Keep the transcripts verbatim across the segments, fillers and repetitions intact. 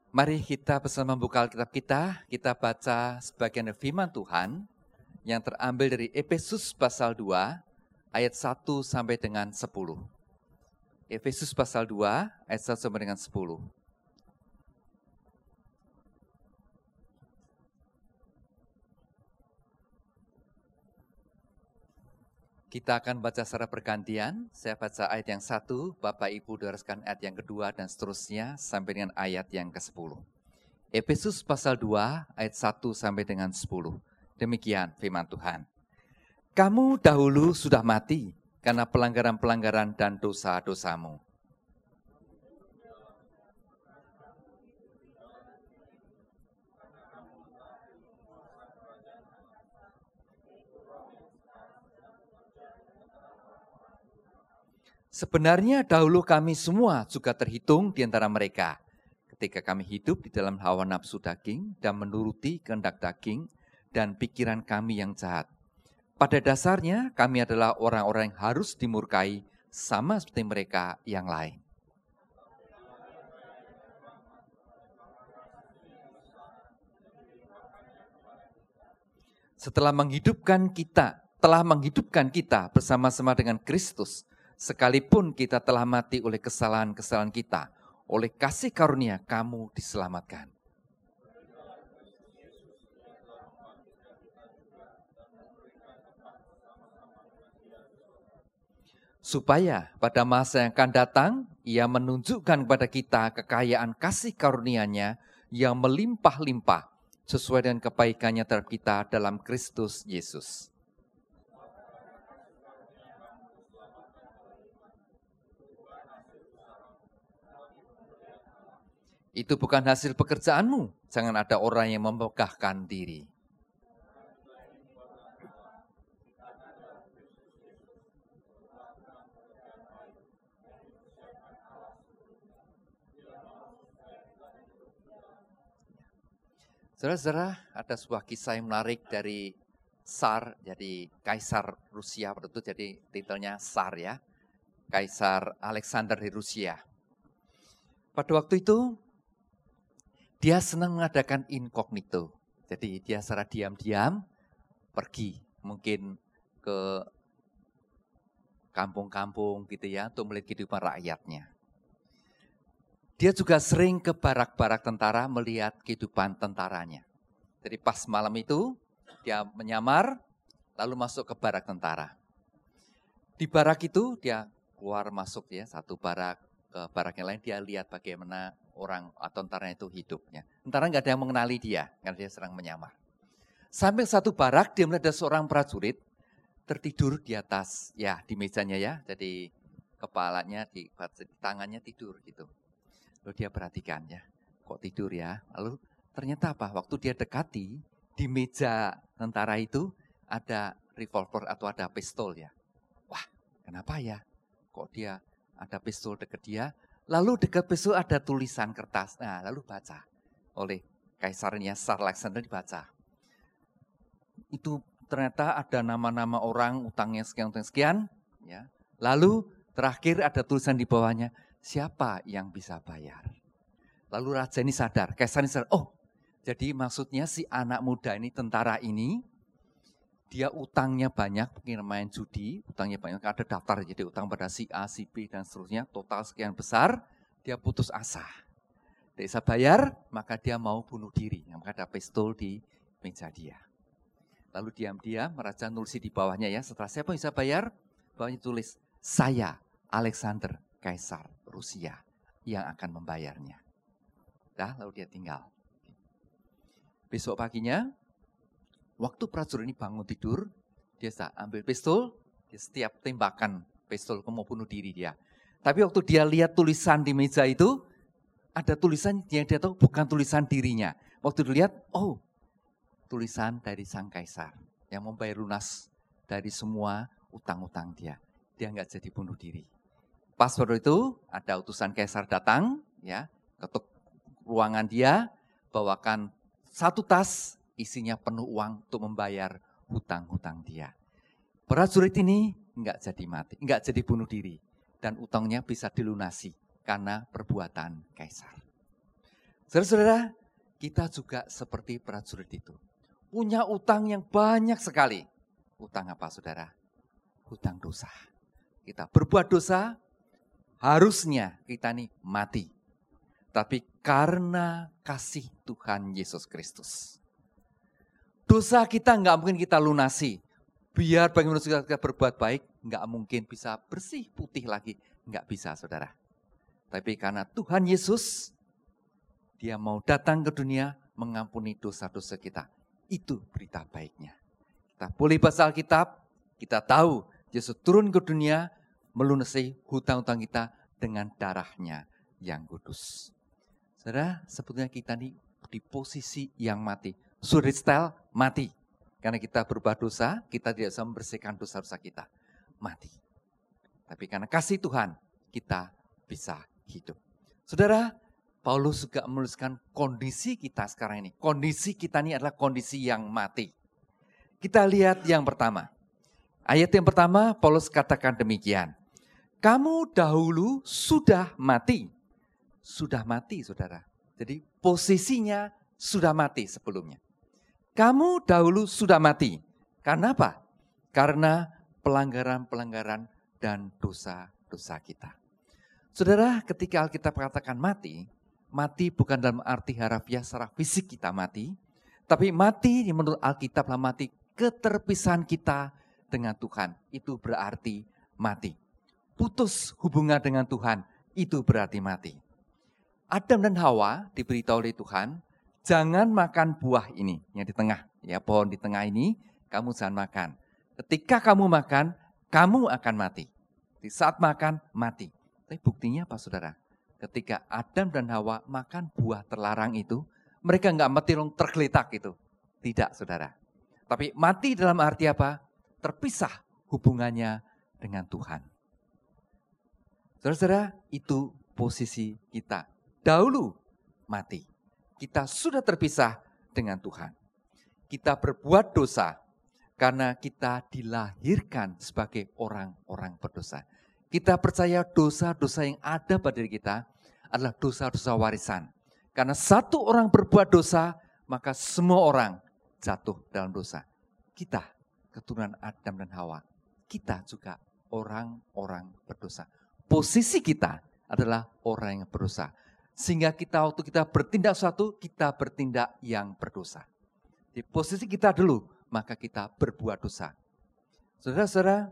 Mari kita bersama membuka Alkitab kita, kita baca sebagian firman Tuhan yang terambil dari Efesus pasal dua ayat satu sampai dengan sepuluh. Efesus pasal dua ayat satu sampai dengan sepuluh. Kita akan baca secara bergantian. Saya baca ayat yang satu, Bapak Ibu dengarkan ayat yang kedua dan seterusnya sampai dengan ayat yang kesepuluh. Efesus pasal dua ayat satu sampai dengan sepuluh. Demikian firman Tuhan. Kamu dahulu sudah mati karena pelanggaran-pelanggaran dan dosa-dosamu. Sebenarnya dahulu kami semua juga terhitung di antara mereka, ketika kami hidup di dalam hawa nafsu daging dan menuruti kehendak daging dan pikiran kami yang jahat. Pada dasarnya kami adalah orang-orang yang harus dimurkai sama seperti mereka yang lain. Setelah menghidupkan kita, telah menghidupkan kita bersama-sama dengan Kristus, sekalipun kita telah mati oleh kesalahan-kesalahan kita, oleh kasih karunia kamu diselamatkan. Supaya pada masa yang akan datang, Ia menunjukkan kepada kita kekayaan kasih karunia-Nya yang melimpah-limpah, sesuai dengan kebaikannya terhadap kita dalam Kristus Yesus. Itu bukan hasil pekerjaanmu, jangan ada orang yang memegahkan diri. Saudara-saudara, ada sebuah kisah yang menarik dari Tsar, jadi Kaisar Rusia, waktu itu jadi titelnya Tsar ya, Kaisar Alexander di Rusia. Pada waktu itu, dia senang mengadakan incognito, jadi dia secara diam-diam pergi, mungkin ke kampung-kampung gitu ya, untuk melihat kehidupan rakyatnya. Dia juga sering ke barak-barak tentara melihat kehidupan tentaranya. Jadi pas malam itu, dia menyamar, lalu masuk ke barak tentara. Di barak itu, dia keluar masuk ya, satu barak ke barak yang lain, dia lihat bagaimana orang atau tentaranya itu hidupnya. Tentara nggak ada yang mengenali dia, karena dia sedang menyamar. Sampai satu barak, dia melihat ada seorang prajurit tertidur di atas, ya di mejanya ya, jadi kepalanya, di tangannya tidur gitu. Lalu dia perhatikan ya, kok tidur ya. Lalu ternyata apa, waktu dia dekati, di meja tentara itu ada revolver atau ada pistol ya. Wah, kenapa ya? Kok dia ada pistol dekat dia? Lalu dekat pistol ada tulisan kertas. Nah, lalu baca oleh kaisarnya Tsar Alexander, dibaca. Itu ternyata ada nama-nama orang, utangnya sekian, utang sekian. Ya. Lalu terakhir ada tulisan di bawahnya, siapa yang bisa bayar? Lalu raja ini sadar, kaisar ini sadar, oh jadi maksudnya si anak muda ini, tentara ini, dia utangnya banyak, mungkin main judi, utangnya banyak, ada daftar, jadi utang pada si A, si B, dan seterusnya, total sekian besar, dia putus asa. Dia bisa bayar, maka dia mau bunuh diri, maka ada pistol di meja dia. Lalu diam-diam, raja nulis di bawahnya ya, setelah siapa bisa bayar, bawahnya tulis, saya Alexander, Kaisar Rusia, yang akan membayarnya. Dah, lalu dia tinggal. Besok paginya, waktu prajurit ini bangun tidur, dia ambil pistol, dia setiap tembakan pistol mau bunuh diri dia. Tapi waktu dia lihat tulisan di meja itu, ada tulisan yang dia tahu bukan tulisan dirinya. Waktu dilihat, oh tulisan dari sang kaisar yang membayar lunas dari semua utang-utang dia. Dia nggak jadi bunuh diri. Pas waktu itu ada utusan kaisar datang, ya, ketuk ruangan dia, bawakan satu tas isinya penuh uang untuk membayar hutang-hutang dia. Prajurit ini nggak jadi mati, nggak jadi bunuh diri, dan utangnya bisa dilunasi karena perbuatan kaisar. Saudara-saudara, kita juga seperti prajurit itu. Punya utang yang banyak sekali. Utang apa saudara? Utang dosa. Kita berbuat dosa, harusnya kita nih mati. Tapi karena kasih Tuhan Yesus Kristus, dosa kita nggak mungkin kita lunasi. Biar bagaimana kita berbuat baik, nggak mungkin bisa bersih putih lagi. Nggak bisa saudara. Tapi karena Tuhan Yesus, Dia mau datang ke dunia mengampuni dosa-dosa kita. Itu berita baiknya. Kita boleh baca Alkitab, kita tahu Yesus turun ke dunia melunasi hutang-hutang kita dengan darahnya yang kudus. Saudara, sebetulnya kita ini di posisi yang mati. Sudah style mati. Karena kita berbuat dosa, kita tidak bisa membersihkan dosa-dosa kita. Mati. Tapi karena kasih Tuhan, kita bisa hidup. Saudara, Paulus juga menuliskan kondisi kita sekarang ini. Kondisi kita ini adalah kondisi yang mati. Kita lihat yang pertama. Ayat yang pertama, Paulus katakan demikian. Kamu dahulu sudah mati. Sudah mati, saudara. Jadi posisinya sudah mati sebelumnya. Kamu dahulu sudah mati. Karena apa? Karena pelanggaran-pelanggaran dan dosa-dosa kita. Saudara, ketika Alkitab katakan mati, mati bukan dalam arti harafiah secara fisik kita mati, tapi mati menurut Alkitab adalah mati keterpisahan kita dengan Tuhan. Itu berarti mati. Putus hubungan dengan Tuhan, itu berarti mati. Adam dan Hawa diberitahu oleh Tuhan, jangan makan buah ini yang di tengah. Ya, pohon di tengah ini kamu jangan makan. Ketika kamu makan, kamu akan mati. Di saat makan, mati. Tapi buktinya apa saudara? Ketika Adam dan Hawa makan buah terlarang itu, mereka enggak mati tergeletak itu. Tidak saudara. Tapi mati dalam arti apa? Terpisah hubungannya dengan Tuhan. Saudara-saudara, itu posisi kita. Dahulu mati. Kita sudah terpisah dengan Tuhan. Kita berbuat dosa karena kita dilahirkan sebagai orang-orang berdosa. Kita percaya dosa-dosa yang ada pada diri kita adalah dosa-dosa warisan. Karena satu orang berbuat dosa, maka semua orang jatuh dalam dosa. Kita, keturunan Adam dan Hawa, kita juga orang-orang berdosa. Posisi kita adalah orang yang berdosa. Sehingga kita waktu kita bertindak sesuatu, kita bertindak yang berdosa. Di posisi kita dulu, maka kita berbuat dosa. Saudara-saudara,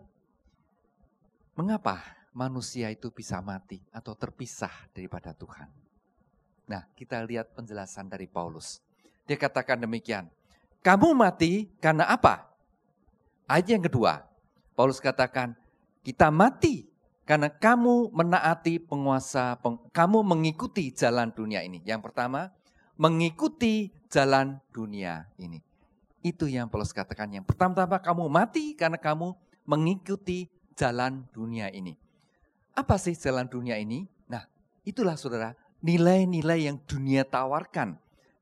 mengapa manusia itu bisa mati atau terpisah daripada Tuhan? Nah, kita lihat penjelasan dari Paulus. Dia katakan demikian. Kamu mati karena apa? Ayat yang kedua, Paulus katakan, kita mati karena kamu menaati penguasa, peng, kamu mengikuti jalan dunia ini. Yang pertama, mengikuti jalan dunia ini. Itu yang Paulus katakan. Yang pertama-tama kamu mati karena kamu mengikuti jalan dunia ini. Apa sih jalan dunia ini? Nah, itulah saudara, nilai-nilai yang dunia tawarkan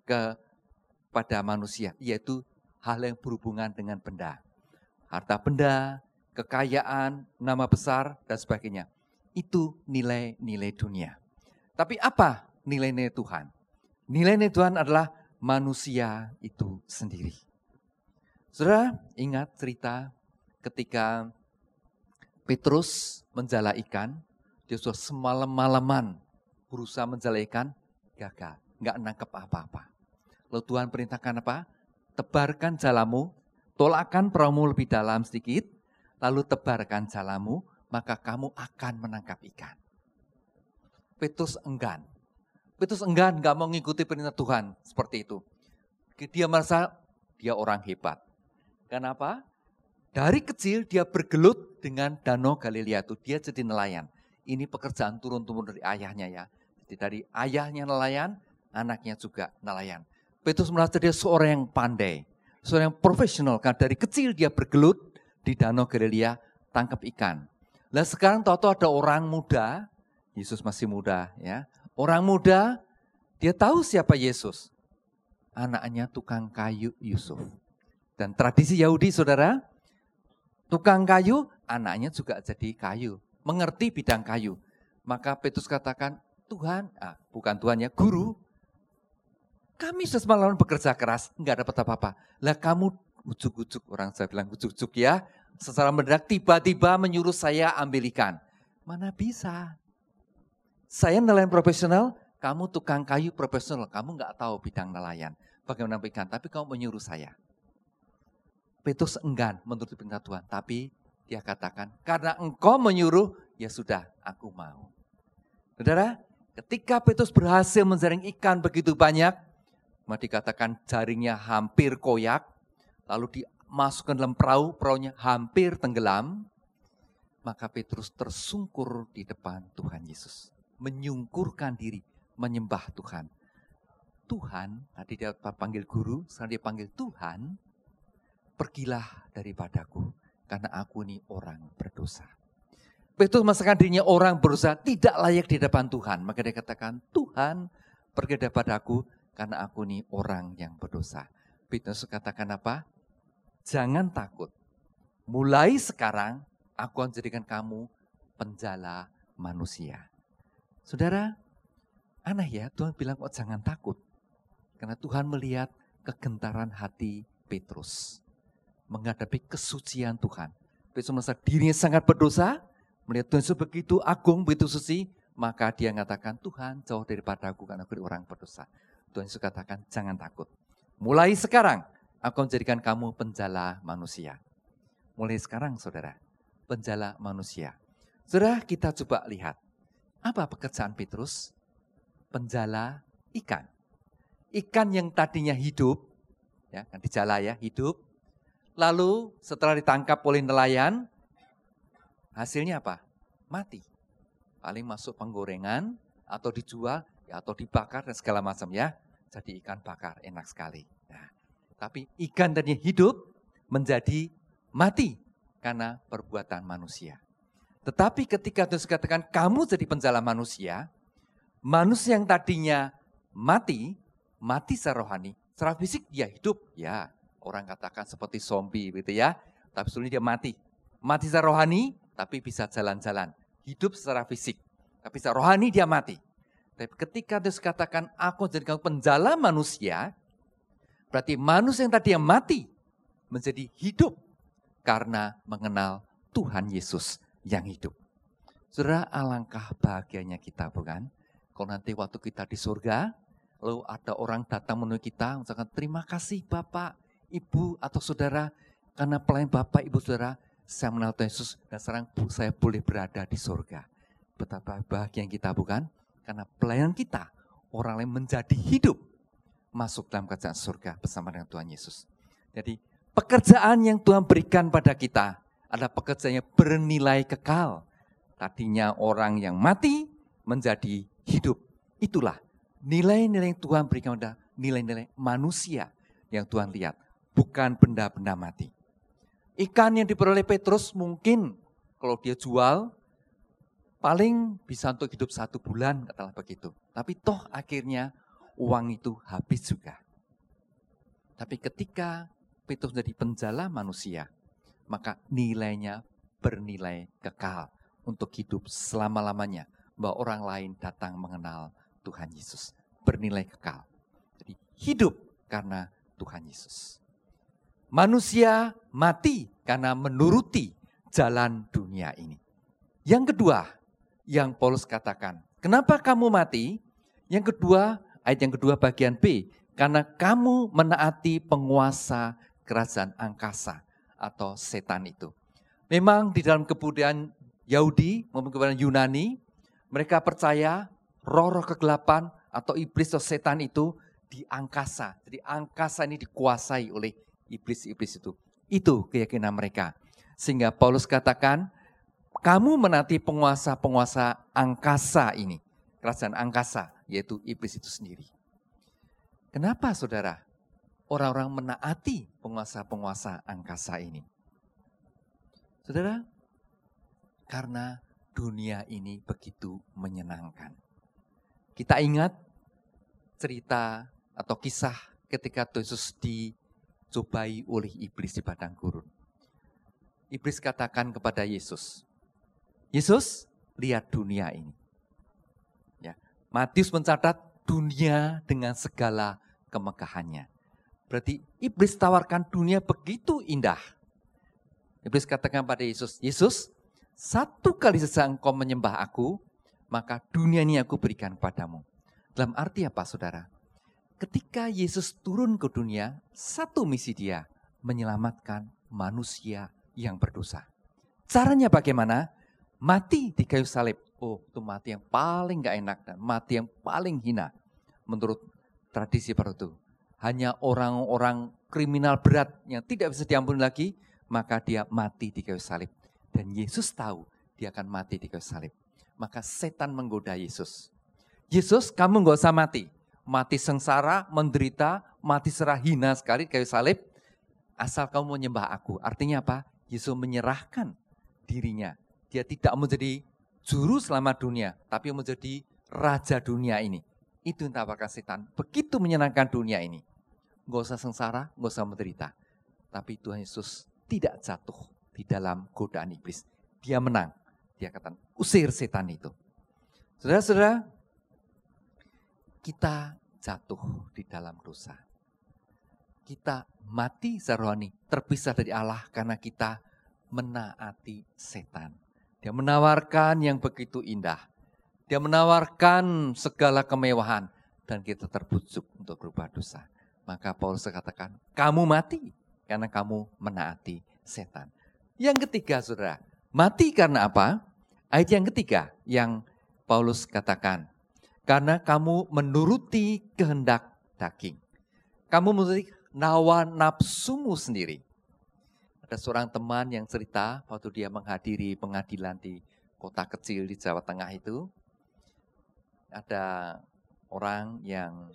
kepada manusia. Yaitu hal yang berhubungan dengan benda. Harta benda, kekayaan, nama besar, dan sebagainya. Itu nilai-nilai dunia. Tapi apa nilai-nilai Tuhan? Nilai-nilai Tuhan adalah manusia itu sendiri. Saudara, ingat cerita ketika Petrus menjala ikan, dia sudah semalam-malaman berusaha menjala ikan, gagal, nggak nangkep apa-apa. Lalu Tuhan perintahkan apa? Tebarkan jalamu, tolakkan perahu lebih dalam sedikit, lalu tebarkan jalamu, maka kamu akan menangkap ikan. Petrus enggan. Petrus enggan, nggak mau mengikuti perintah Tuhan seperti itu. Dia merasa dia orang hebat. Kenapa? Dari kecil dia bergelut dengan danau Galilea itu. Dia jadi nelayan. Ini pekerjaan turun-turun dari ayahnya ya. Jadi dari ayahnya nelayan, anaknya juga nelayan. Petrus merasa dia seorang yang pandai. Seorang yang profesional. Karena dari kecil dia bergelut di danau Galilea, tangkap ikan. Lah sekarang tahu-tahu ada orang muda, Yesus masih muda ya. Orang muda, dia tahu siapa Yesus. Anaknya tukang kayu Yusuf. Dan tradisi Yahudi saudara, tukang kayu, anaknya juga jadi kayu. Mengerti bidang kayu. Maka Petrus katakan, Tuhan, ah, bukan Tuhan ya, guru. Kami sudah semalaman bekerja keras, enggak dapat apa-apa. Lah kamu ujuk-ujuk, orang saya bilang ujuk-ujuk ya, secara mendadak tiba-tiba menyuruh saya ambil ikan. Mana bisa? Saya nelayan profesional, kamu tukang kayu profesional, kamu enggak tahu bidang nelayan. Bagaimana ikan, tapi kamu menyuruh saya. Petrus enggan menuruti perintah Tuhan, tapi dia katakan, karena engkau menyuruh, ya sudah, aku mau. Saudara, ketika Petrus berhasil menjaring ikan begitu banyak, maka dikatakan jaringnya hampir koyak, lalu dimasukkan dalam perahu, perahunya hampir tenggelam, maka Petrus tersungkur di depan Tuhan Yesus. Menyungkurkan diri, menyembah Tuhan. Tuhan, tadi dia panggil guru, sekarang dia panggil Tuhan, pergilah daripadaku, karena aku ini orang berdosa. Petrus merasakan dirinya orang berdosa, tidak layak di depan Tuhan. Maka dia katakan, Tuhan, pergi daripadaku, karena aku ini orang yang berdosa. Petrus katakan apa? Jangan takut. Mulai sekarang, aku akan jadikan kamu penjala manusia. Saudara, aneh ya, Tuhan bilang kok jangan takut. Karena Tuhan melihat kegentaran hati Petrus. Menghadapi kesucian Tuhan. Petrus merasa dirinya sangat berdosa, melihat Tuhan Yesus begitu agung, begitu suci, maka dia mengatakan, Tuhan jauh daripadaku karena aku orang berdosa. Tuhan Yesus katakan, jangan takut. Mulai sekarang, aku menjadikan kamu penjala manusia. Mulai sekarang, saudara, penjala manusia. Saudara, kita coba lihat. Apa pekerjaan Petrus? Penjala ikan. Ikan yang tadinya hidup, ya kan dijala ya, hidup. Lalu setelah ditangkap oleh nelayan, hasilnya apa? Mati. Paling masuk penggorengan, atau dijual, ya, atau dibakar dan segala macam ya. Jadi ikan bakar, enak sekali. Nah, tapi ikan tadinya hidup menjadi mati karena perbuatan manusia. Tetapi ketika Tuhan katakan kamu jadi penjala manusia, manusia yang tadinya mati, mati secara rohani, secara fisik dia hidup. Ya, orang katakan seperti zombie gitu ya, tapi sebenarnya dia mati. Mati secara rohani, tapi bisa jalan-jalan. Hidup secara fisik, tapi secara rohani dia mati. Tapi ketika Yesus katakan, aku jadi kamu penjala manusia, berarti manusia yang tadi yang mati, menjadi hidup, karena mengenal Tuhan Yesus yang hidup. Saudara, alangkah bahagianya kita, bukan? Kalau nanti waktu kita di surga, lalu ada orang datang menemui kita, mengucapkan terima kasih Bapak, Ibu, atau Saudara, karena pelayan Bapak, Ibu, Saudara, saya mengenal Tuhan Yesus, dan sekarang saya boleh berada di surga. Betapa bahagia kita, bukan? Karena pelayanan kita, orang lain menjadi hidup, masuk dalam kerajaan surga bersama dengan Tuhan Yesus. Jadi pekerjaan yang Tuhan berikan pada kita adalah pekerjaan yang bernilai kekal. Tadinya orang yang mati menjadi hidup. Itulah nilai-nilai yang Tuhan berikan pada nilai-nilai manusia yang Tuhan lihat, bukan benda-benda mati. Ikan yang diperoleh Petrus mungkin kalau dia jual, paling bisa untuk hidup satu bulan, katalah begitu. Tapi toh akhirnya uang itu habis juga. Tapi ketika Petrus menjadi penjala manusia, maka nilainya bernilai kekal untuk hidup selama-lamanya. Bahwa orang lain datang mengenal Tuhan Yesus. Bernilai kekal. Jadi hidup karena Tuhan Yesus. Manusia mati karena menuruti jalan dunia ini. Yang kedua, yang Paulus katakan, kenapa kamu mati? Yang kedua, ayat yang kedua bagian B, karena kamu menaati penguasa kerajaan angkasa atau setan itu. Memang di dalam kebudayaan Yahudi maupun kebudayaan Yunani, mereka percaya roh-roh kegelapan atau iblis atau setan itu di angkasa. Jadi angkasa ini dikuasai oleh iblis-iblis itu. Itu keyakinan mereka. Sehingga Paulus katakan, kamu menaati penguasa-penguasa angkasa ini. Kerajaan angkasa, yaitu iblis itu sendiri. Kenapa saudara? Orang-orang menaati penguasa-penguasa angkasa ini. Saudara, karena dunia ini begitu menyenangkan. Kita ingat cerita atau kisah ketika Yesus dicobai oleh iblis di padang gurun. Iblis katakan kepada Yesus, Yesus, lihat dunia ini. Ya, Matius mencatat dunia dengan segala kemegahannya. Berarti iblis tawarkan dunia begitu indah. Iblis katakan pada Yesus, Yesus, satu kali saja engkau menyembah aku, maka dunia ini aku berikan padamu. Dalam arti apa, saudara? Ketika Yesus turun ke dunia, satu misi dia, menyelamatkan manusia yang berdosa. Caranya bagaimana? Mati di kayu salib. Oh, itu mati yang paling gak enak dan mati yang paling hina. Menurut tradisi pada itu. Hanya orang-orang kriminal berat yang tidak bisa diampuni lagi, maka dia mati di kayu salib. Dan Yesus tahu dia akan mati di kayu salib. Maka setan menggoda Yesus. Yesus, kamu gak usah mati. Mati sengsara, menderita, mati serah hina sekali kayu salib. Asal kamu menyembah aku. Artinya apa? Yesus menyerahkan dirinya. Dia tidak menjadi juru selamat dunia, tapi menjadi raja dunia ini. Itu yang ditawarkan setan. Begitu menyenangkan dunia ini. Gak usah sengsara, gak usah menderita. Tapi Tuhan Yesus tidak jatuh di dalam godaan iblis. Dia menang. Dia katakan, usir setan itu. Saudara-saudara, kita jatuh di dalam dosa. Kita mati secara rohani, terpisah dari Allah karena kita menaati setan. Dia menawarkan yang begitu indah. Dia menawarkan segala kemewahan dan kita terbujuk untuk berubah dosa. Maka Paulus katakan, kamu mati karena kamu menaati setan. Yang ketiga, saudara, mati karena apa? Ayat yang ketiga yang Paulus katakan, karena kamu menuruti kehendak daging. Kamu menuruti nawa nafsumu sendiri. Ada seorang teman yang cerita waktu dia menghadiri pengadilan di kota kecil di Jawa Tengah itu. Ada orang yang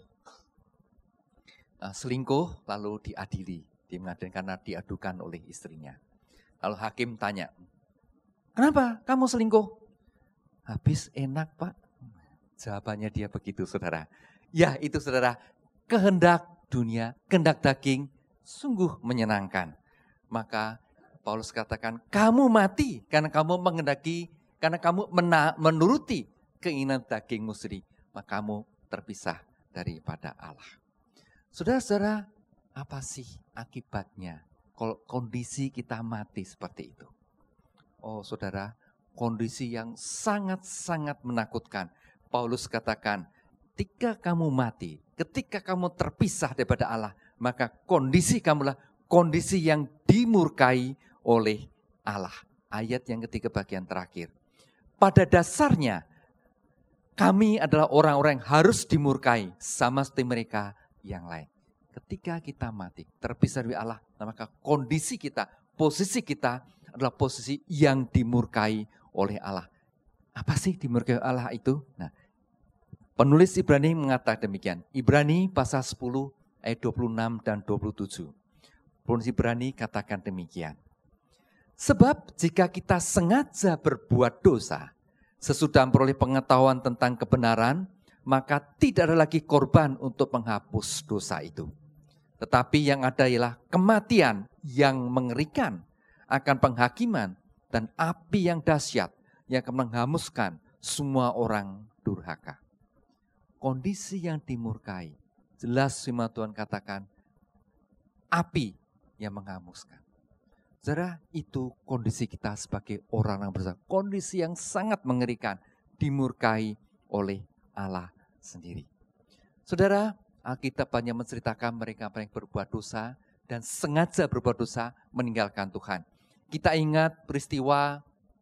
uh, selingkuh lalu diadili di pengadilan karena diadukan oleh istrinya. Lalu hakim tanya, kenapa kamu selingkuh? Habis enak Pak. Jawabannya dia begitu, saudara. Ya itu saudara, kehendak dunia, kehendak daging sungguh menyenangkan. Maka Paulus katakan, kamu mati karena kamu menghendaki, karena kamu mena- menuruti keinginan dagingmu sendiri. Maka kamu terpisah daripada Allah. Saudara-saudara, apa sih akibatnya kalau kondisi kita mati seperti itu? Oh saudara, kondisi yang sangat-sangat menakutkan. Paulus katakan, ketika kamu mati, ketika kamu terpisah daripada Allah, maka kondisi kamulah kondisi yang dimurkai oleh Allah. Ayat yang ketiga bagian terakhir. Pada dasarnya, kami adalah orang-orang yang harus dimurkai sama seperti mereka yang lain. Ketika kita mati, terpisah dari Allah, maka kondisi kita, posisi kita adalah posisi yang dimurkai oleh Allah. Apa sih dimurkai Allah itu? Nah, penulis Ibrani mengatakan demikian. Ibrani pasal sepuluh ayat dua puluh enam dan dua puluh tujuh. Penulis Ibrani katakan demikian. Sebab jika kita sengaja berbuat dosa, sesudah memperoleh pengetahuan tentang kebenaran, maka tidak ada lagi korban untuk menghapus dosa itu. Tetapi yang ada ialah kematian yang mengerikan, akan penghakiman dan api yang dahsyat yang akan menghanguskan semua orang durhaka. Kondisi yang dimurkai, jelas firman Tuhan katakan, api yang menghanguskan. Saudara, itu kondisi kita sebagai orang yang bersalah. Kondisi yang sangat mengerikan, dimurkai oleh Allah sendiri. Saudara, Alkitab banyak menceritakan mereka yang berbuat dosa dan sengaja berbuat dosa meninggalkan Tuhan. Kita ingat peristiwa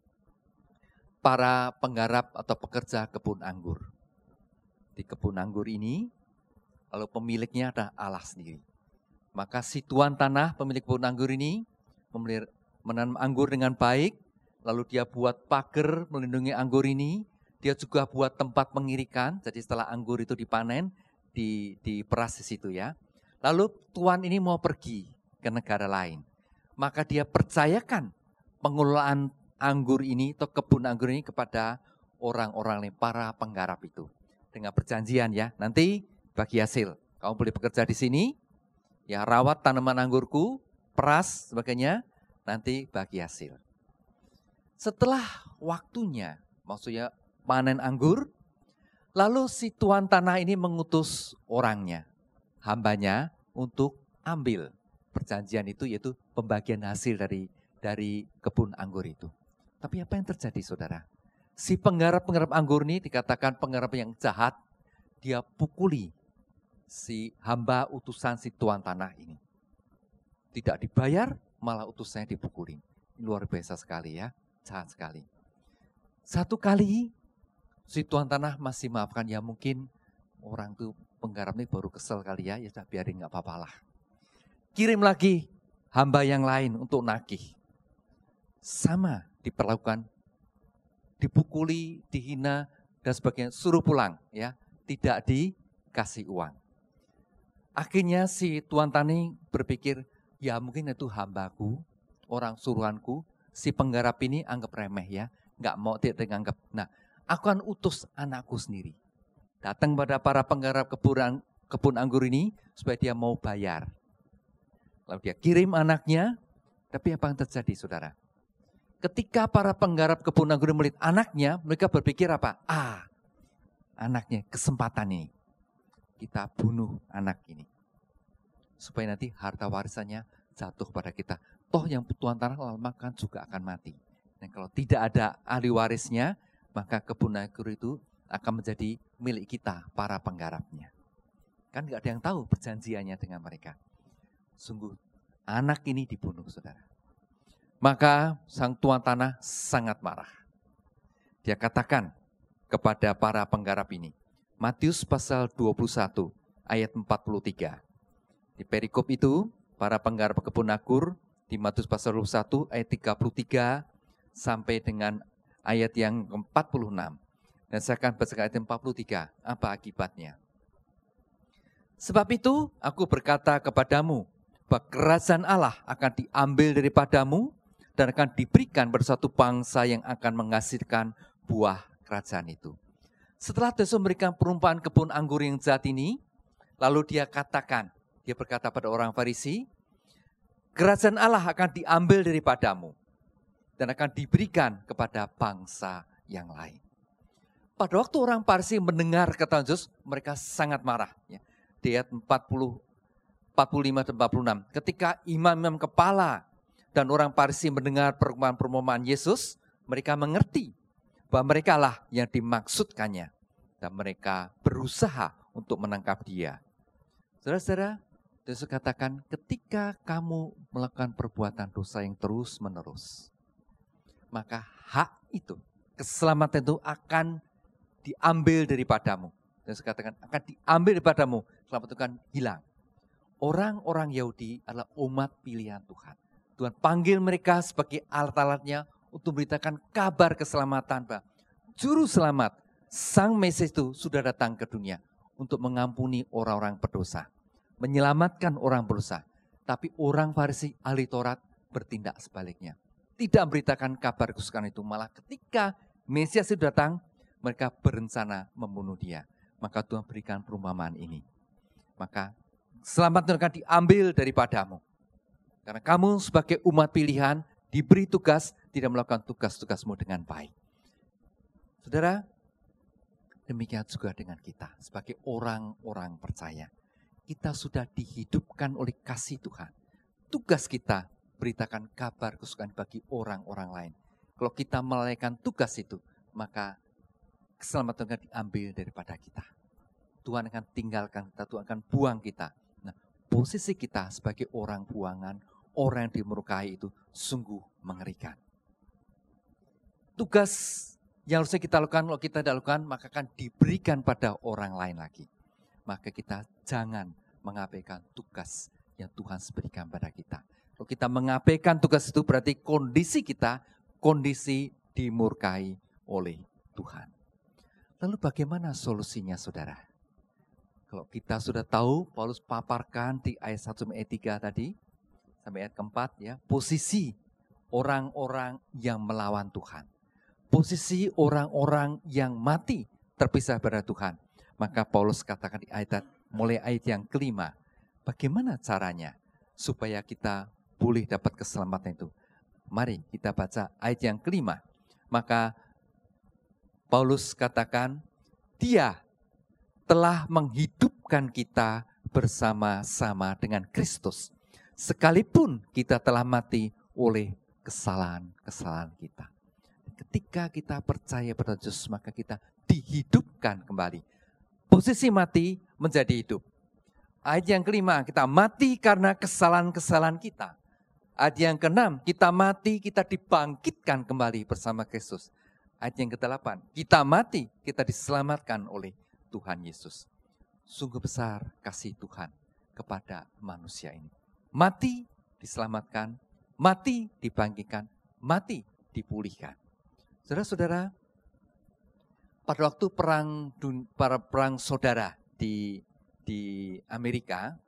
para penggarap atau pekerja kebun anggur. Di kebun anggur ini, lalu pemiliknya adalah Allah sendiri. Maka si tuan tanah, pemilik kebun anggur ini, menanam anggur dengan baik, lalu dia buat pagar melindungi anggur ini, dia juga buat tempat pengirikan, jadi setelah anggur itu dipanen, di, diperas di situ ya. Lalu tuan ini mau pergi ke negara lain, maka dia percayakan pengelolaan anggur ini atau kebun anggur ini kepada orang-orang lain, para penggarap itu. Dengan perjanjian ya, nanti bagi hasil. Kamu boleh bekerja di sini, ya rawat tanaman anggurku, peras sebagainya, nanti bagi hasil. Setelah waktunya, maksudnya panen anggur, lalu si tuan tanah ini mengutus orangnya. hambanya untuk ambil perjanjian itu, yaitu pembagian hasil dari dari kebun anggur itu. Tapi apa yang terjadi saudara? Si penggarap-penggarap anggur ini dikatakan penggarap yang jahat, dia pukuli si hamba utusan si tuan tanah ini. Tidak dibayar, malah utusannya dipukulin. Luar biasa sekali ya, jahat sekali. Satu kali si tuan tanah masih maafkan, ya mungkin orang tuh penggarap ini baru kesel kali ya, ya sudah biarin gak apa-apa lah. Kirim lagi hamba yang lain untuk nagih. Sama diperlakukan, dipukuli, dihina, dan sebagainya, suruh pulang ya, tidak dikasih uang. Akhirnya si tuan tani berpikir, ya mungkin itu hambaku, orang suruhanku, si penggarap ini anggap remeh ya, nggak mau tidak dianggap. Nah, aku akan utus anakku sendiri. Datang pada para penggarap kebun, kebun anggur ini, supaya dia mau bayar. Lalu dia kirim anaknya, tapi apa yang terjadi saudara? Ketika para penggarap kebun anggur melihat anaknya, mereka berpikir apa? Ah, anaknya, kesempatan ini. Kita bunuh anak ini. Supaya nanti harta warisannya jatuh pada kita. Toh yang tuan tanah lama kan juga akan mati. Dan kalau tidak ada ahli warisnya, maka kebun anggur itu akan menjadi milik kita, para penggarapnya. Kan gak ada yang tahu perjanjiannya dengan mereka. Sungguh anak ini dibunuh saudara. Maka sang tuan tanah sangat marah. Dia katakan kepada para penggarap ini, Matius pasal dua puluh satu ayat empat puluh tiga. Di perikop itu, para penggarap kebun anggur di Matius pasal dua puluh satu ayat tiga puluh tiga sampai dengan ayat yang empat puluh enam. Dan saya akan baca ayat empat puluh tiga, apa akibatnya. Sebab itu aku berkata kepadamu, bahwa kerajaan Allah akan diambil daripadamu dan akan diberikan pada suatu bangsa yang akan menghasilkan buah kerajaan itu. Setelah Yesus memberikan perumpamaan kebun anggur yang jahat ini, lalu dia katakan, dia berkata pada orang Farisi, kerajaan Allah akan diambil daripadamu dan akan diberikan kepada bangsa yang lain. Pada waktu orang Farisi mendengar kata Yesus, mereka sangat marah. Di ayat empat puluh, empat puluh lima dan empat puluh enam, ketika imam-imam kepala dan orang Farisi mendengar perumpamaan Yesus, mereka mengerti bahwa mereka lah yang dimaksudkannya. Dan mereka berusaha untuk menangkap dia. Saudara-saudara, Yesus katakan ketika kamu melakukan perbuatan dosa yang terus-menerus, maka hak itu, keselamatan itu akan diambil daripadamu. Yesus katakan akan diambil daripadamu, keselamatan itu akan hilang. Orang-orang Yahudi adalah umat pilihan Tuhan. Tuhan panggil mereka sebagai alat-alatnya untuk memberitakan kabar keselamatan. Bahwa Juru selamat, Sang Mesias itu sudah datang ke dunia untuk mengampuni orang-orang berdosa. Menyelamatkan orang berdosa. Tapi orang Farisi ahli Taurat bertindak sebaliknya. Tidak memberitakan kabar kesukaan itu. Malah ketika Mesias itu datang, mereka berencana membunuh dia. Maka Tuhan berikan perumpamaan ini. Maka selamat akan diambil daripadamu. Karena kamu sebagai umat pilihan diberi tugas tidak melakukan tugas-tugasmu dengan baik. Saudara, demikian juga dengan kita sebagai orang-orang percaya. Kita sudah dihidupkan oleh kasih Tuhan. Tugas kita beritakan kabar kesukaan bagi orang-orang lain. Kalau kita melalaikan tugas itu, maka keselamatan akan diambil daripada kita. Tuhan akan tinggalkan kita, Tuhan akan buang kita. Nah, posisi kita sebagai orang buangan, orang yang dimurkai itu sungguh mengerikan. Tugas yang harusnya kita lakukan, kalau kita tidak lakukan, maka akan diberikan pada orang lain lagi. Maka kita jangan mengabaikan tugas yang Tuhan berikan pada kita. Kalau kita mengabaikan tugas itu berarti kondisi kita, kondisi dimurkai oleh Tuhan. Lalu bagaimana solusinya saudara? Kalau kita sudah tahu, Paulus paparkan di ayat satu sampai ayat tiga tadi, sampai ayat keempat ya, posisi orang-orang yang melawan Tuhan. Posisi orang-orang yang mati terpisah dari Tuhan. Maka Paulus katakan di ayat mulai ayat yang kelima, bagaimana caranya supaya kita boleh dapat keselamatan itu? Mari kita baca ayat yang kelima. Maka Paulus katakan, Dia telah menghidupkan kita bersama-sama dengan Kristus. Sekalipun kita telah mati oleh kesalahan-kesalahan kita. Ketika kita percaya pada Yesus, maka kita dihidupkan kembali. Posisi mati menjadi hidup. Ayat yang kelima, kita mati karena kesalahan-kesalahan kita. Ayat yang keenam, kita mati, kita dibangkitkan kembali bersama Kristus. Ayat yang kedelapan, kita mati, kita diselamatkan oleh Tuhan Yesus. Sungguh besar kasih Tuhan kepada manusia ini. Mati, diselamatkan, mati, dibangkitkan, mati, dipulihkan. Saudara-saudara, pada waktu perang para perang saudara di di Amerika,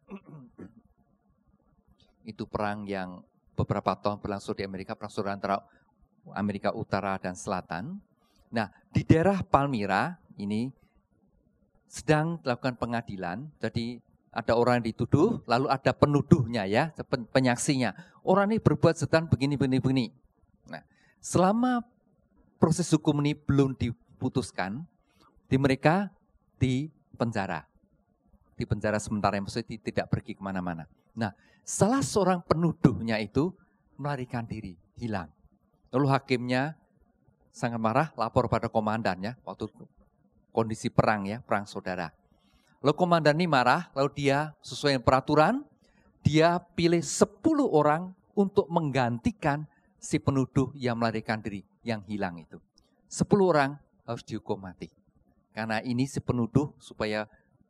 itu perang yang beberapa tahun berlangsung di Amerika, perang saudara antara Amerika Utara dan Selatan. Nah, di daerah Palmyra ini sedang dilakukan pengadilan. Jadi ada orang yang dituduh, lalu ada penuduhnya ya, penyaksinya. Orang ini berbuat setan begini, begini, begini. Nah, selama proses hukum ini belum diputuskan, di mereka di penjara. Di penjara sementara, yang maksudnya tidak pergi kemana-mana. Nah, salah seorang penuduhnya itu melarikan diri, hilang. Lalu hakimnya sangat marah, lapor pada komandannya, waktu kondisi perang ya, perang saudara. Lalu komandan ini marah, lalu dia sesuai dengan peraturan, dia pilih sepuluh orang untuk menggantikan si penuduh yang melarikan diri, yang hilang itu. Sepuluh orang harus dihukum mati. Karena ini si penuduh supaya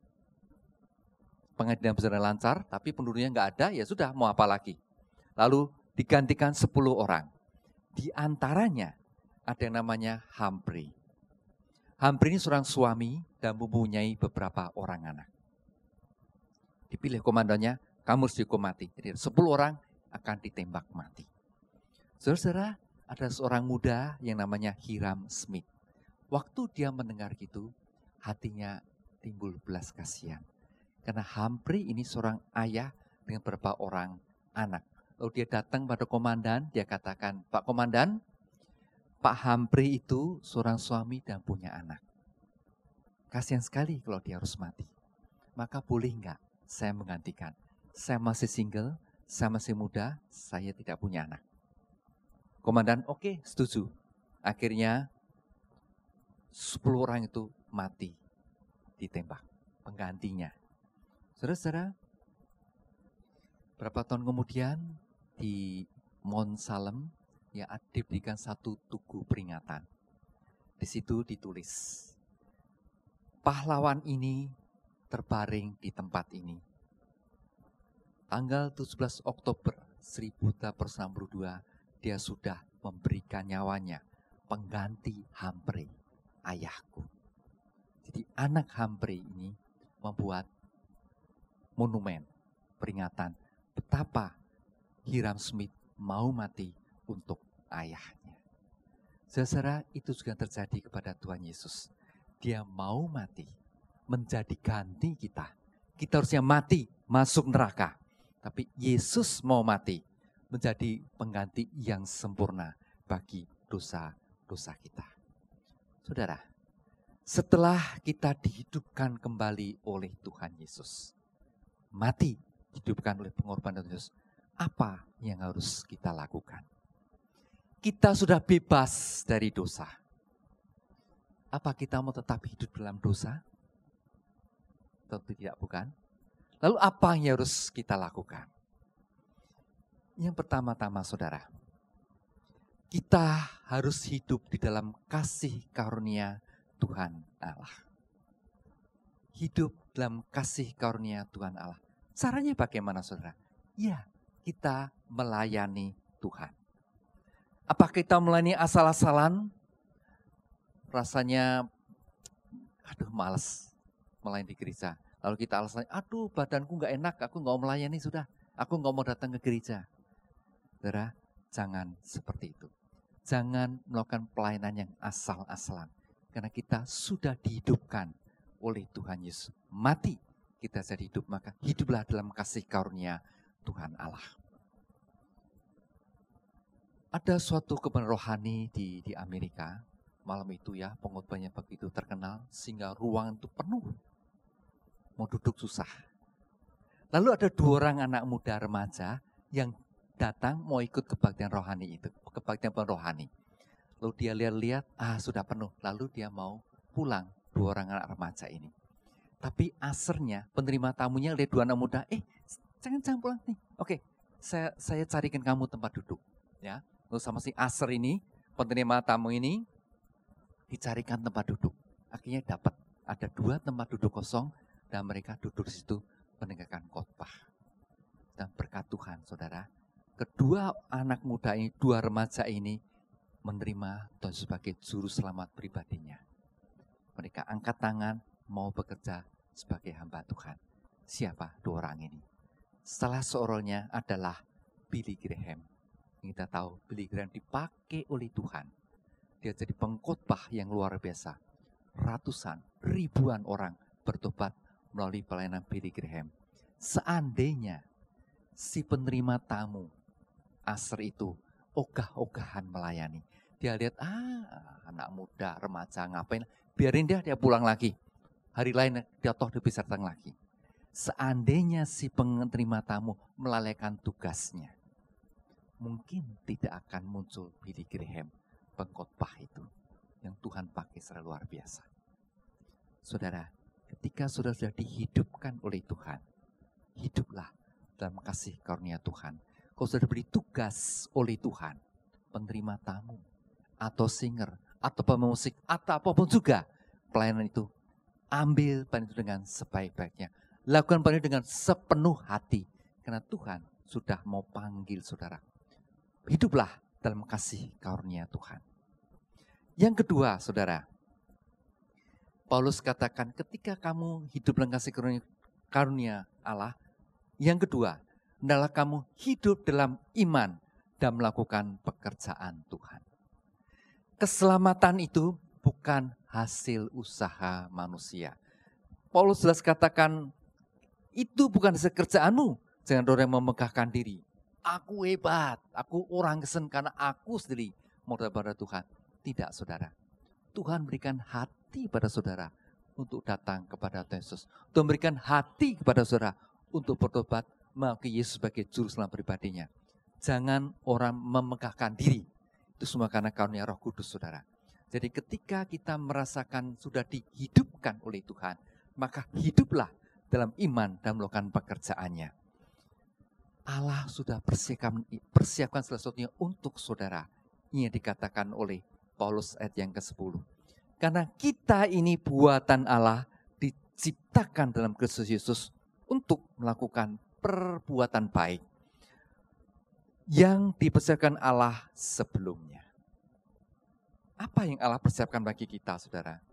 pengadilan berjalan lancar, tapi penuduhnya nggak ada, ya sudah mau apa lagi. Lalu digantikan sepuluh orang. Di antaranya ada yang namanya Humphrey. Humphrey ini seorang suami dan mempunyai beberapa orang anak. Dipilih komandannya, kamu harus dihukum mati. Jadi sepuluh orang akan ditembak mati. Saudara-saudara, ada seorang muda yang namanya Hiram Smith. Waktu dia mendengar gitu, hatinya timbul belas kasihan. Karena Humphrey ini seorang ayah dengan beberapa orang anak. Lalu dia datang pada komandan, dia katakan, Pak Komandan, Pak Humphrey itu seorang suami dan punya anak. Kasihan sekali kalau dia harus mati. Maka boleh enggak saya menggantikan? Saya masih single, saya masih muda, saya tidak punya anak. Komandan, oke, okay, setuju. Akhirnya sepuluh orang itu mati, ditembak, penggantinya. Saudara-saudara, berapa tahun kemudian di Mount Salem, ya diberikan satu tugu peringatan. Di situ ditulis, pahlawan ini terbaring di tempat ini. Tanggal tujuh belas Oktober seribu delapan ratus enam puluh dua, dia sudah memberikan nyawanya, pengganti Humphrey, ayahku. Jadi anak Humphrey ini membuat monumen, peringatan betapa Hiram Smith mau mati untuk ayahnya. Saudara, itu juga terjadi kepada Tuhan Yesus. Dia mau mati, menjadi ganti kita. Kita harusnya mati, masuk neraka. Tapi Yesus mau mati, menjadi pengganti yang sempurna bagi dosa-dosa kita. Saudara, setelah kita dihidupkan kembali oleh Tuhan Yesus, mati, dihidupkan oleh pengorbanan Yesus, apa yang harus kita lakukan? Kita sudah bebas dari dosa. Apa kita mau tetap hidup dalam dosa? Tentu tidak, bukan. Lalu apa yang harus kita lakukan? Yang pertama-tama saudara, kita harus hidup di dalam kasih karunia Tuhan Allah. Hidup dalam kasih karunia Tuhan Allah. Caranya bagaimana saudara? Ya, kita melayani Tuhan. Apa kita melayani asal-asalan? Rasanya, aduh males melayani di gereja. Lalu kita alasannya, aduh badanku gak enak, aku gak mau melayani sudah. Aku gak mau datang ke gereja. Saudara, jangan seperti itu. Jangan melakukan pelayanan yang asal-asalan. Karena kita sudah dihidupkan oleh Tuhan Yesus. Mati kita jadi hidup, maka hiduplah dalam kasih karunia Tuhan Allah. Ada suatu kebenaran rohani di, di Amerika. Malam itu ya, pengkhotbahnya begitu terkenal. Sehingga ruangan itu penuh. Mau duduk susah. Lalu ada dua orang anak muda remaja yang datang mau ikut kebaktian rohani itu, kebaktian rohani. Lalu dia lihat-lihat, ah sudah penuh. Lalu dia mau pulang, dua orang anak remaja ini. Tapi asernya, penerima tamunya lihat dua anak muda, eh jangan jangan pulang nih. Oke, saya saya carikan kamu tempat duduk. Ya, lalu sama si aser ini, penerima tamu ini dicarikan tempat duduk. Akhirnya dapat ada dua tempat duduk kosong dan mereka duduk di situ mendengarkan khotbah. Dan berkat Tuhan, saudara, kedua anak muda ini, dua remaja ini menerima Tuhan sebagai juru selamat pribadinya. Mereka angkat tangan mau bekerja sebagai hamba Tuhan. Siapa dua orang ini? Salah seorangnya adalah Billy Graham. Kita tahu Billy Graham dipakai oleh Tuhan. Dia jadi pengkhotbah yang luar biasa. Ratusan, ribuan orang bertobat melalui pelayanan Billy Graham. Seandainya si penerima tamu Aser itu ogah-ogahan melayani. Dia lihat, ah anak muda, remaja ngapain. Biarin dia, dia pulang lagi. Hari lain dia toh dia bisa datang lagi. Seandainya si penerima tamu melalaikan tugasnya, mungkin tidak akan muncul Billy Graham, pengkhotbah itu. Yang Tuhan pakai secara luar biasa. Saudara, ketika saudara sudah dihidupkan oleh Tuhan, hiduplah dalam kasih karunia Tuhan. Kau sudah diberi tugas oleh Tuhan, penerima tamu, atau singer, atau pemusik, atau apapun juga pelayanan itu. Ambil pelayanan itu dengan sebaik-baiknya. Lakukan pelayanan dengan sepenuh hati. Karena Tuhan sudah mau panggil saudara. Hiduplah dalam kasih karunia Tuhan. Yang kedua, saudara. Paulus katakan ketika kamu hidup dalam kasih karunia, karunia Allah. Yang kedua, adalah kamu hidup dalam iman dan melakukan pekerjaan Tuhan. Keselamatan itu bukan hasil usaha manusia. Paulus jelas katakan, itu bukan hasil kerjaanmu. Jangan orang yang memegahkan diri. Aku hebat, aku orang kesen karena aku sendiri mau kepada Tuhan. Tidak, saudara. Tuhan berikan hati pada saudara untuk datang kepada Tuhan Yesus. Tuhan berikan hati kepada saudara untuk bertobat, mengakui Yesus sebagai juru selamat pribadinya. Jangan orang memegahkan diri. Itu semua karena karunia Roh Kudus, saudara. Jadi ketika kita merasakan sudah dihidupkan oleh Tuhan, maka hiduplah dalam iman dan melakukan pekerjaannya. Allah sudah persiapkan, persiapkan sesuatunya untuk saudara. Ini yang dikatakan oleh Paulus ayat yang kesepuluh. Karena kita ini buatan Allah diciptakan dalam Kristus Yesus untuk melakukan perbuatan baik yang dipersiapkan Allah sebelumnya. Apa yang Allah persiapkan bagi kita, saudara?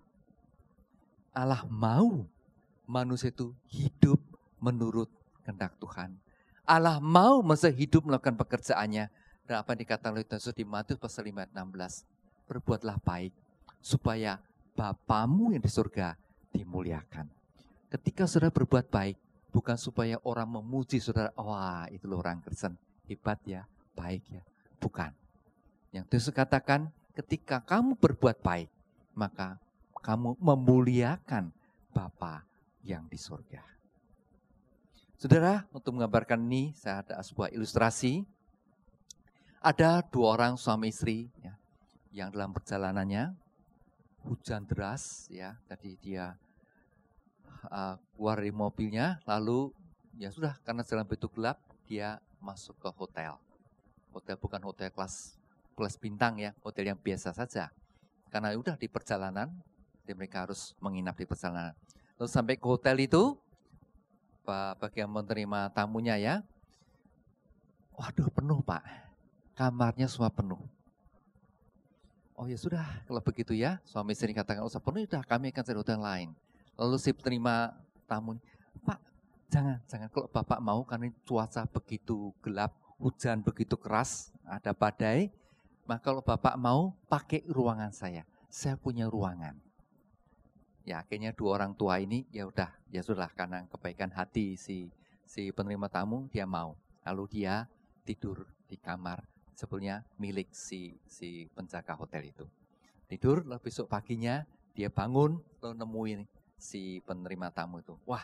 Allah mau manusia itu hidup menurut kehendak Tuhan. Allah mau manusia hidup melakukan pekerjaannya. Dan apa yang dikatakan oleh Yesus di Matius pasal lima ayat enam belas. Berbuatlah baik supaya Bapamu yang di surga dimuliakan. Ketika saudara berbuat baik, bukan supaya orang memuji saudara, wah itu loh orang Kristen, hebat ya, baik ya. Bukan. Yang Yesus katakan, ketika kamu berbuat baik, maka kamu memuliakan Bapa yang di surga. Saudara, untuk menggambarkan ini, saya ada sebuah ilustrasi. Ada dua orang suami istri ya, yang dalam perjalanannya hujan deras, ya, jadi dia uh, keluar dari mobilnya, lalu ya sudah karena jalan begitu gelap, dia masuk ke hotel. Hotel bukan hotel kelas kelas bintang ya, hotel yang biasa saja. Karena udah di perjalanan, jadi mereka harus menginap di perjalanan. Lalu sampai ke hotel itu, bagi yang menerima tamunya ya, waduh penuh Pak, kamarnya semua penuh. Oh ya sudah, kalau begitu ya, suami istri katakan, usah penuh, udah kami akan cari hotel lain. Lalu si penerima tamu, Pak jangan, jangan kalau Bapak mau, karena cuaca begitu gelap, hujan begitu keras, ada badai, maka kalau Bapak mau pakai ruangan saya, saya punya ruangan. Ya akhirnya dua orang tua ini ya udah, ya sudah karena kebaikan hati si si penerima tamu dia mau. Lalu dia tidur di kamar sebetulnya milik si si penjaga hotel itu. Tidur, lalu besok paginya dia bangun lalu nemuin si penerima tamu itu. Wah,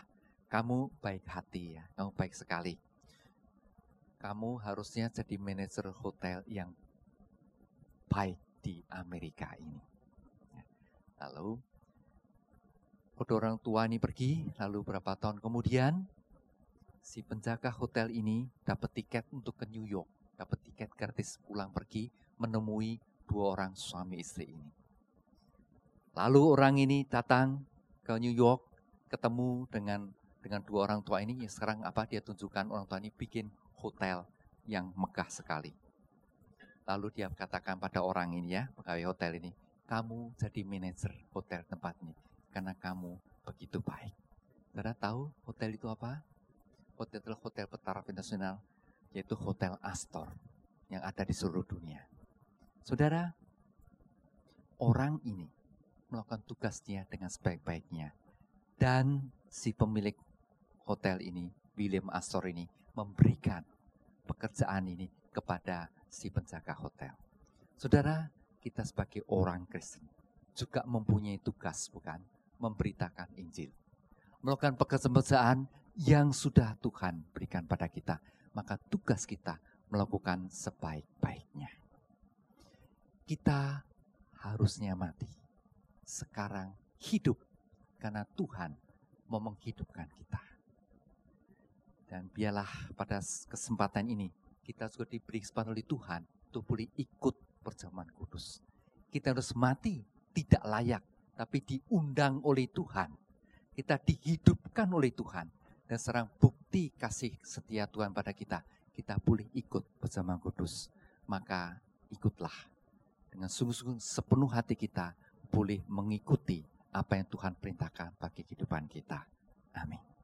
kamu baik hati ya, kamu baik sekali. Kamu harusnya jadi manajer hotel yang baik di Amerika ini. Lalu, kedua orang tua ini pergi, lalu berapa tahun kemudian, si penjaga hotel ini dapat tiket untuk ke New York, dapat tiket gratis pulang pergi menemui dua orang suami istri ini. Lalu orang ini datang ke New York, ketemu dengan dengan dua orang tua ini. Sekarang apa dia tunjukkan, orang tua ini bikin hotel yang megah sekali. Lalu dia katakan pada orang ini ya, pegawai hotel ini, kamu jadi manajer hotel tempat ini karena kamu begitu baik. Saudara tahu hotel itu apa? Hotel itu hotel bertaraf internasional, yaitu Hotel Astor yang ada di seluruh dunia. Saudara, orang ini melakukan tugasnya dengan sebaik-baiknya. Dan si pemilik hotel ini, William Astor ini, memberikan pekerjaan ini kepada si penjaga hotel. Saudara, kita sebagai orang Kristen juga mempunyai tugas, bukan? Memberitakan Injil. Melakukan pekerjaan yang sudah Tuhan berikan pada kita. Maka tugas kita melakukan sebaik-baiknya. Kita harusnya mati. Sekarang hidup karena Tuhan mau menghidupkan kita. Dan biarlah pada kesempatan ini kita juga diberi kesempatan oleh Tuhan untuk boleh ikut perjamuan kudus. Kita harus mati tidak layak, tapi diundang oleh Tuhan. Kita dihidupkan oleh Tuhan. Dan sekarang bukti kasih setia Tuhan pada kita, kita boleh ikut perjamuan kudus. Maka ikutlah. Dengan sungguh-sungguh sepenuh hati kita boleh mengikuti apa yang Tuhan perintahkan bagi kehidupan kita. Amin.